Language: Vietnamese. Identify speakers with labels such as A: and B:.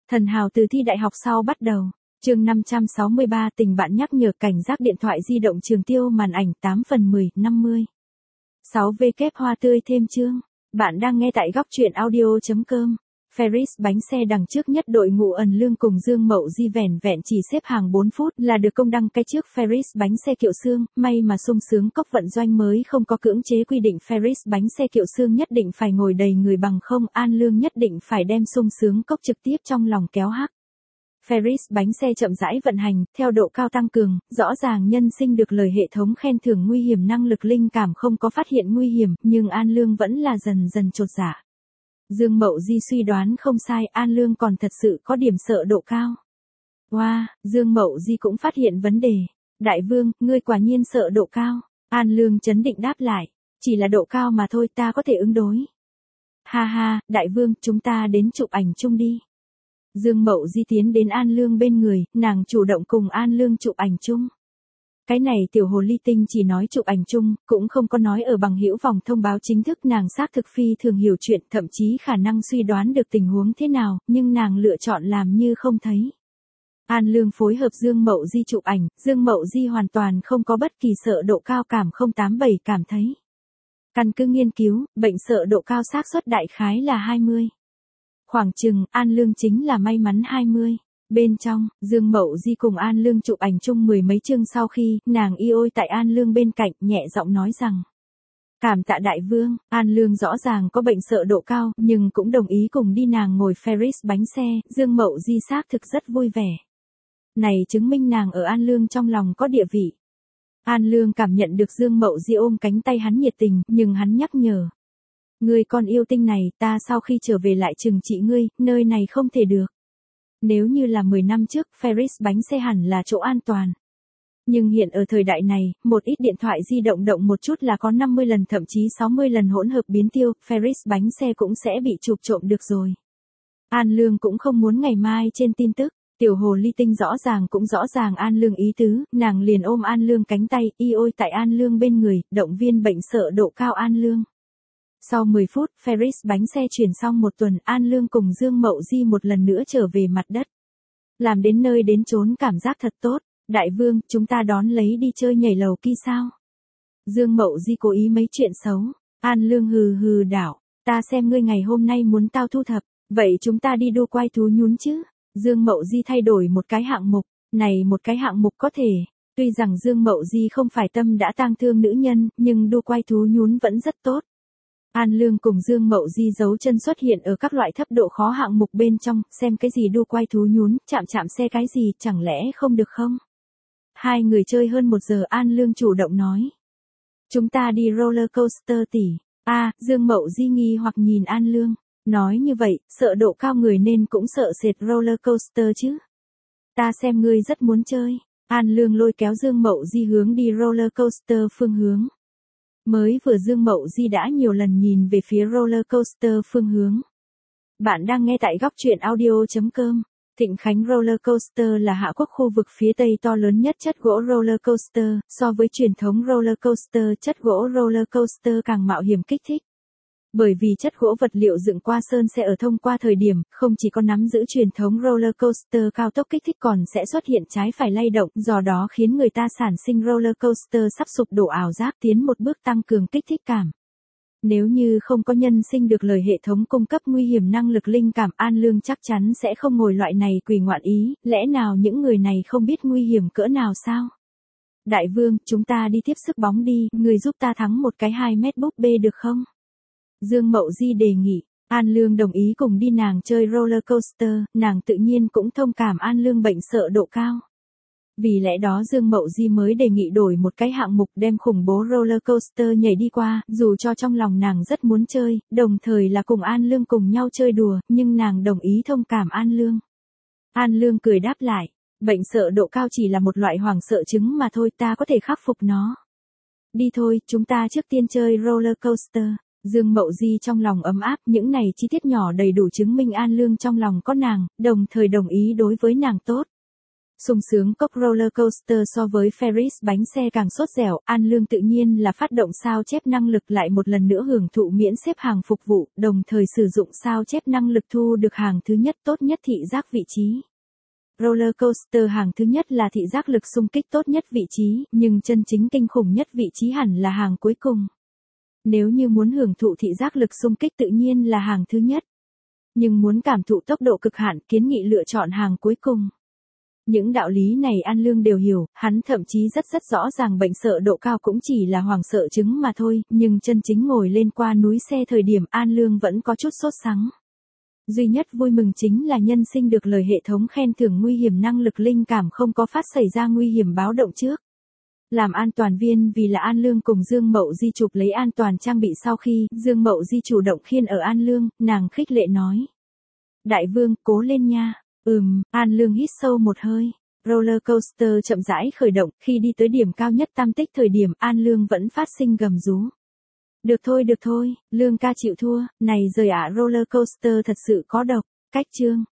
A: Thần hào từ thi đại học sau bắt đầu. Chương 563 tình bạn nhắc nhở cảnh giác điện thoại di động Trường Tiêu màn ảnh 8/10, 50. 6W hoa tươi thêm chương. Bạn đang nghe tại góc truyện audio.com. Ferris bánh xe đằng trước nhất đội ngũ Ân Lương cùng Dương Mậu Di vẻn vẹn chỉ xếp hàng 4 phút là được công đăng cái trước Ferris bánh xe Kiệu Xương, may mà sung sướng cốc vận doanh mới không có cưỡng chế quy định Ferris bánh xe Kiệu Xương nhất định phải ngồi đầy người bằng không, An Lương nhất định phải đem sung sướng cốc trực tiếp trong lòng kéo hắc. Ferris bánh xe chậm rãi vận hành, theo độ cao tăng cường, rõ ràng nhân sinh được lời hệ thống khen thưởng nguy hiểm năng lực linh cảm không có phát hiện nguy hiểm, nhưng An Lương vẫn là dần dần chột dạ. Dương Mậu Di suy đoán không sai, An Lương còn thật sự có điểm sợ độ cao. Wow, Dương Mậu Di cũng phát hiện vấn đề. Đại vương, ngươi quả nhiên sợ độ cao. An Lương trấn định đáp lại. Chỉ là độ cao mà thôi, ta có thể ứng đối. Ha ha, đại vương, chúng ta đến chụp ảnh chung đi. Dương Mậu Di tiến đến An Lương bên người, nàng chủ động cùng An Lương chụp ảnh chung. Cái này tiểu hồ ly tinh chỉ nói chụp ảnh chung, cũng không có nói ở bằng hữu vòng thông báo chính thức, nàng xác thực phi thường hiểu chuyện, thậm chí khả năng suy đoán được tình huống thế nào, nhưng nàng lựa chọn làm như không thấy. An Lương phối hợp Dương Mậu Di chụp ảnh, Dương Mậu Di hoàn toàn không có bất kỳ sợ độ cao cảm 087 cảm thấy. Căn cứ nghiên cứu, bệnh sợ độ cao xác suất đại khái là 20. Khoảng chừng, An Lương chính là may mắn 20. Bên trong, Dương Mậu Di cùng An Lương chụp ảnh chung mười mấy chương sau khi, nàng y ôi tại An Lương bên cạnh, nhẹ giọng nói rằng. Cảm tạ đại vương, An Lương rõ ràng có bệnh sợ độ cao, nhưng cũng đồng ý cùng đi nàng ngồi Ferris bánh xe, Dương Mậu Di xác thực rất vui vẻ. Này chứng minh nàng ở An Lương trong lòng có địa vị. An Lương cảm nhận được Dương Mậu Di ôm cánh tay hắn nhiệt tình, nhưng hắn nhắc nhở. Ngươi con yêu tinh này, ta sau khi trở về lại trừng trị ngươi, nơi này không thể được. Nếu như là 10 năm trước, Ferris bánh xe hẳn là chỗ an toàn. Nhưng hiện ở thời đại này, một ít điện thoại di động động một chút là có 50 lần thậm chí 60 lần hỗn hợp biến tiêu, Ferris bánh xe cũng sẽ bị chụp trộm được rồi. An Lương cũng không muốn ngày mai trên tin tức, tiểu hồ ly tinh rõ ràng cũng rõ ràng An Lương ý tứ, nàng liền ôm An Lương cánh tay, y ôi tại An Lương bên người, động viên bệnh sợ độ cao An Lương. Sau 10 phút, Ferris bánh xe chuyển xong một tuần, An Lương cùng Dương Mậu Di một lần nữa trở về mặt đất. Làm đến nơi đến chốn cảm giác thật tốt. Đại vương, chúng ta đón lấy đi chơi nhảy lầu kia sao? Dương Mậu Di cố ý mấy chuyện xấu. An Lương hừ hừ đảo. Ta xem ngươi ngày hôm nay muốn tao thu thập. Vậy chúng ta đi đua quay thú nhún chứ? Dương Mậu Di thay đổi một cái hạng mục. Này một cái hạng mục có thể. Tuy rằng Dương Mậu Di không phải tâm đã tang thương nữ nhân, nhưng đua quay thú nhún vẫn rất tốt. An Lương cùng Dương Mậu Di giấu chân xuất hiện ở các loại thấp độ khó hạng mục bên trong, xem cái gì đua quay thú nhún, chạm xe cái gì, chẳng lẽ không được không? Hai người chơi hơn 1 giờ, An Lương chủ động nói. Chúng ta đi roller coaster tỷ. Dương Mậu Di nghi hoặc nhìn An Lương. Nói như vậy, sợ độ cao người nên cũng sợ sệt roller coaster chứ. Ta xem ngươi rất muốn chơi. An Lương lôi kéo Dương Mậu Di hướng đi roller coaster phương hướng. Mới vừa Dương Mậu Di đã nhiều lần nhìn về phía roller coaster phương hướng. Bạn đang nghe tại góc truyện audio.com. Thịnh Khánh Roller Coaster là Hạ Quốc khu vực phía Tây to lớn nhất chất gỗ roller coaster, so với truyền thống roller coaster chất gỗ roller coaster càng mạo hiểm kích thích. Bởi vì chất gỗ vật liệu dựng qua sơn sẽ ở thông qua thời điểm, không chỉ có nắm giữ truyền thống roller coaster cao tốc kích thích còn sẽ xuất hiện trái phải lay động, do đó khiến người ta sản sinh roller coaster sắp sụp đổ ảo giác tiến một bước tăng cường kích thích cảm. Nếu như không có nhân sinh được lời hệ thống cung cấp nguy hiểm năng lực linh cảm, An Lương chắc chắn sẽ không ngồi loại này quỷ ngoạn ý, lẽ nào những người này không biết nguy hiểm cỡ nào sao? Đại vương, chúng ta đi tiếp sức bóng đi, người giúp ta thắng một cái 2 mét búp bê được không? Dương Mậu Di đề nghị, An Lương đồng ý cùng đi nàng chơi roller coaster, nàng tự nhiên cũng thông cảm An Lương bệnh sợ độ cao. Vì lẽ đó Dương Mậu Di mới đề nghị đổi một cái hạng mục đem khủng bố roller coaster nhảy đi qua, dù cho trong lòng nàng rất muốn chơi, đồng thời là cùng An Lương cùng nhau chơi đùa, nhưng nàng đồng ý thông cảm An Lương. An Lương cười đáp lại, bệnh sợ độ cao chỉ là một loại hoảng sợ chứng mà thôi, ta có thể khắc phục nó. Đi thôi, chúng ta trước tiên chơi roller coaster. Dương Mậu Di trong lòng ấm áp, những này chi tiết nhỏ đầy đủ chứng minh An Lương trong lòng có nàng, đồng thời đồng ý đối với nàng tốt. Sung sướng cốc roller coaster so với Ferris bánh xe càng sốt dẻo, An Lương tự nhiên là phát động sao chép năng lực lại một lần nữa hưởng thụ miễn xếp hàng phục vụ, đồng thời sử dụng sao chép năng lực thu được hàng thứ nhất tốt nhất thị giác vị trí. Roller coaster hàng thứ nhất là thị giác lực xung kích tốt nhất vị trí, nhưng chân chính kinh khủng nhất vị trí hẳn là hàng cuối cùng. Nếu như muốn hưởng thụ thị giác lực xung kích tự nhiên là hàng thứ nhất. Nhưng muốn cảm thụ tốc độ cực hạn, kiến nghị lựa chọn hàng cuối cùng. Những đạo lý này An Lương đều hiểu, hắn thậm chí rất rõ ràng bệnh sợ độ cao cũng chỉ là hoàng sợ chứng mà thôi, nhưng chân chính ngồi lên qua núi xe thời điểm An Lương vẫn có chút sốt sắng. Duy nhất vui mừng chính là nhân sinh được lời hệ thống khen thưởng nguy hiểm năng lực linh cảm không có phát xảy ra nguy hiểm báo động trước. Làm an toàn viên vì là An Lương cùng Dương Mậu Di chụp lấy an toàn trang bị sau khi Dương Mậu Di chủ động khiêng ở An Lương, nàng khích lệ nói. Đại vương, cố lên nha. An Lương hít sâu một hơi. Roller coaster chậm rãi khởi động, khi đi tới điểm cao nhất tam tích thời điểm An Lương vẫn phát sinh gầm rú. Được thôi, Lương ca chịu thua, này rời roller coaster thật sự có độc. Cách chương